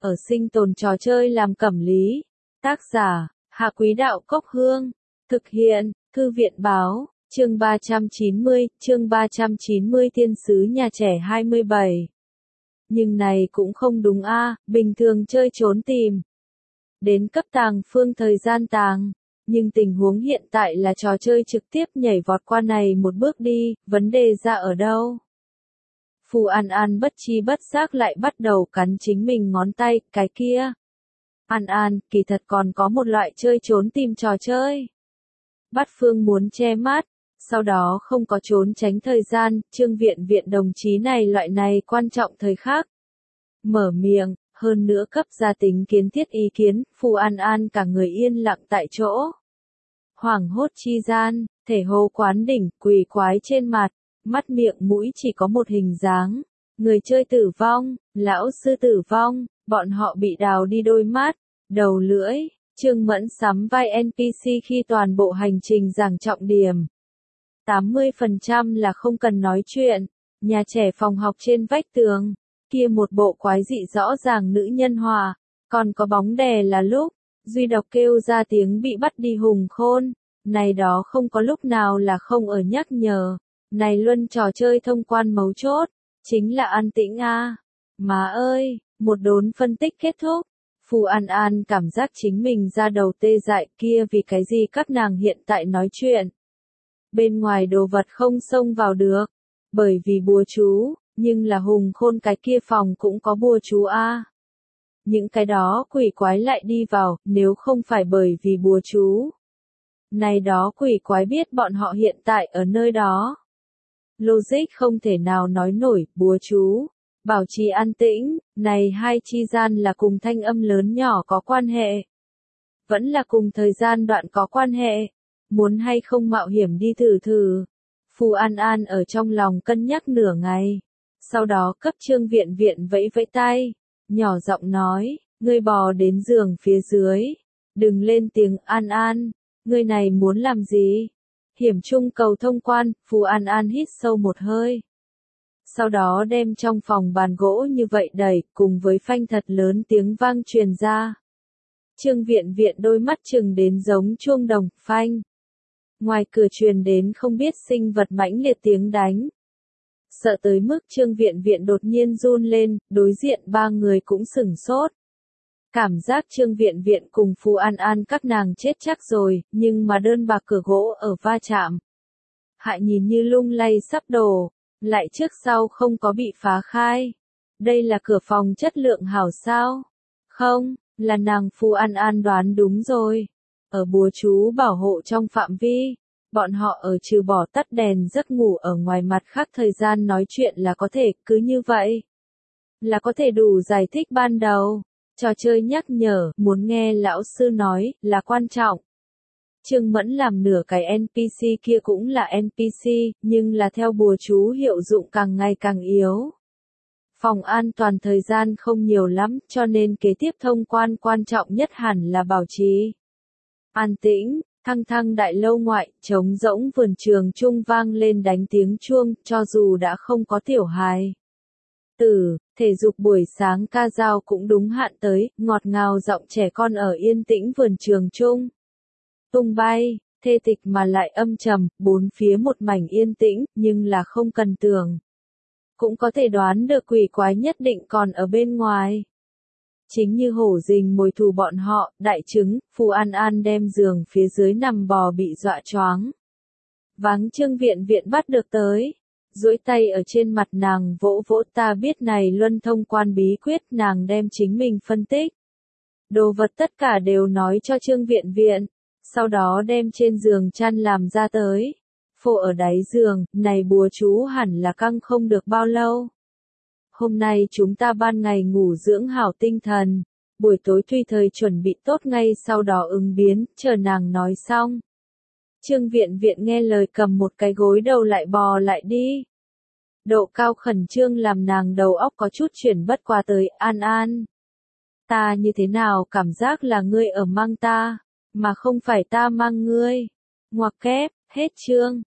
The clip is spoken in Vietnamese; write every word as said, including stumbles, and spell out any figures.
ở sinh tồn trò chơi làm cẩm lý. Tác giả, Hạ Quý Đạo Cốc Hương. Thực hiện, Thư viện Báo, chương ba trăm chín mươi, chương ba trăm chín mươi Thiên sứ nhà trẻ hai mươi bảy. Nhưng này cũng không đúng a, bình thường chơi trốn tìm. Đến cấp tàng phương thời gian tàng. Nhưng tình huống hiện tại là trò chơi trực tiếp nhảy vọt qua này một bước đi, vấn đề ra ở đâu? Phù An An bất chi bất giác lại bắt đầu cắn chính mình ngón tay, cái kia. An An, kỳ thật còn có một loại chơi trốn tìm trò chơi. Bát Phương muốn che mắt, sau đó không có trốn tránh thời gian, Trương Viện Viện đồng chí này loại này quan trọng thời khắc. Mở miệng, hơn nữa cấp ra tính kiến thiết ý kiến, Phù An An cả người yên lặng tại chỗ. Hoảng hốt chi gian, thể hồ quán đỉnh, quỳ quái trên mặt, mắt miệng mũi chỉ có một hình dáng. Người chơi tử vong, lão sư tử vong, bọn họ bị đào đi đôi mắt, đầu lưỡi. Trương Mẫn sắm vai en pê xê khi toàn bộ hành trình giảng trọng điểm. tám mươi phần trăm là không cần nói chuyện, nhà trẻ phòng học trên vách tường, kia một bộ quái dị rõ ràng nữ nhân hòa, còn có bóng đè là lúc, duy độc kêu ra tiếng bị bắt đi hùng khôn, này đó không có lúc nào là không ở nhắc nhở, này luân trò chơi thông quan mấu chốt, chính là an tĩnh a. Má ơi, một đốn phân tích kết thúc. Phù An An cảm giác chính mình ra đầu tê dại kia vì cái gì các nàng hiện tại nói chuyện. Bên ngoài đồ vật không xông vào được, bởi vì bùa chú, nhưng là hùng khôn cái kia phòng cũng có bùa chú a. Những cái đó quỷ quái lại đi vào, nếu không phải bởi vì bùa chú. Này đó quỷ quái biết bọn họ hiện tại ở nơi đó. Logic không thể nào nói nổi, bùa chú. Bảo trì an tĩnh, này hai chi gian là cùng thanh âm lớn nhỏ có quan hệ. Vẫn là cùng thời gian đoạn có quan hệ. Muốn hay không mạo hiểm đi thử thử. Phù An An ở trong lòng cân nhắc nửa ngày. Sau đó cấp Trương Viện Viện vẫy vẫy tay. Nhỏ giọng nói, ngươi bò đến giường phía dưới. Đừng lên tiếng An An. Ngươi này muốn làm gì? Hiểm trung cầu thông quan, Phù An An hít sâu một hơi. Sau đó đem trong phòng bàn gỗ như vậy đẩy, cùng với phanh thật lớn tiếng vang truyền ra. Trương Viện Viện đôi mắt chừng đến giống chuông đồng, phanh. Ngoài cửa truyền đến không biết sinh vật mãnh liệt tiếng đánh. Sợ tới mức Trương Viện Viện đột nhiên run lên, đối diện ba người cũng sửng sốt. Cảm giác Trương Viện Viện cùng Phù An An các nàng chết chắc rồi, nhưng mà đơn bạc cửa gỗ ở va chạm. Hại nhìn như lung lay sắp đổ. Lại trước sau không có bị phá khai. Đây là cửa phòng chất lượng hảo sao? Không, là nàng Phù An An đoán đúng rồi. Ở bùa chú bảo hộ trong phạm vi, bọn họ ở trừ bỏ tắt đèn giấc ngủ ở ngoài mặt khác thời gian nói chuyện là có thể, cứ như vậy. Là có thể đủ giải thích ban đầu. Trò chơi nhắc nhở, muốn nghe lão sư nói, là quan trọng. Trương Mẫn làm nửa cái en pê xê kia cũng là en pê xê, nhưng là theo bùa chú hiệu dụng càng ngày càng yếu. Phòng an toàn thời gian không nhiều lắm, cho nên kế tiếp thông quan quan trọng nhất hẳn là bảo trì. An tĩnh, thăng thăng đại lâu ngoại, trống rỗng vườn trường trung vang lên đánh tiếng chuông, cho dù đã không có tiểu hài. Tử, thể dục buổi sáng ca dao cũng đúng hạn tới, ngọt ngào giọng trẻ con ở yên tĩnh vườn trường trung. Tung bay, thê tịch mà lại âm trầm, bốn phía một mảnh yên tĩnh, nhưng là không cần tưởng. Cũng có thể đoán được quỷ quái nhất định còn ở bên ngoài. Chính như hổ rình mồi thù bọn họ, đại trứng, Phù An An đem giường phía dưới nằm bò bị dọa choáng. Vắng Trương Viện Viện bắt được tới. Duỗi tay ở trên mặt nàng vỗ vỗ ta biết này luân thông quan bí quyết nàng đem chính mình phân tích. Đồ vật tất cả đều nói cho Trương Viện Viện. Sau đó đem trên giường chăn làm ra tới. Phô ở đáy giường, này bùa chú hẳn là căng không được bao lâu. Hôm nay chúng ta ban ngày ngủ dưỡng hảo tinh thần. Buổi tối tùy thời chuẩn bị tốt ngay sau đó ứng biến, chờ nàng nói xong. Trương Viện Viện nghe lời cầm một cái gối đầu lại bò lại đi. Độ cao khẩn trương làm nàng đầu óc có chút chuyển bất qua tới, An An. Ta như thế nào cảm giác là ngươi ở mang ta. Mà không phải ta mang ngươi. Ngoặc kép, hết chương.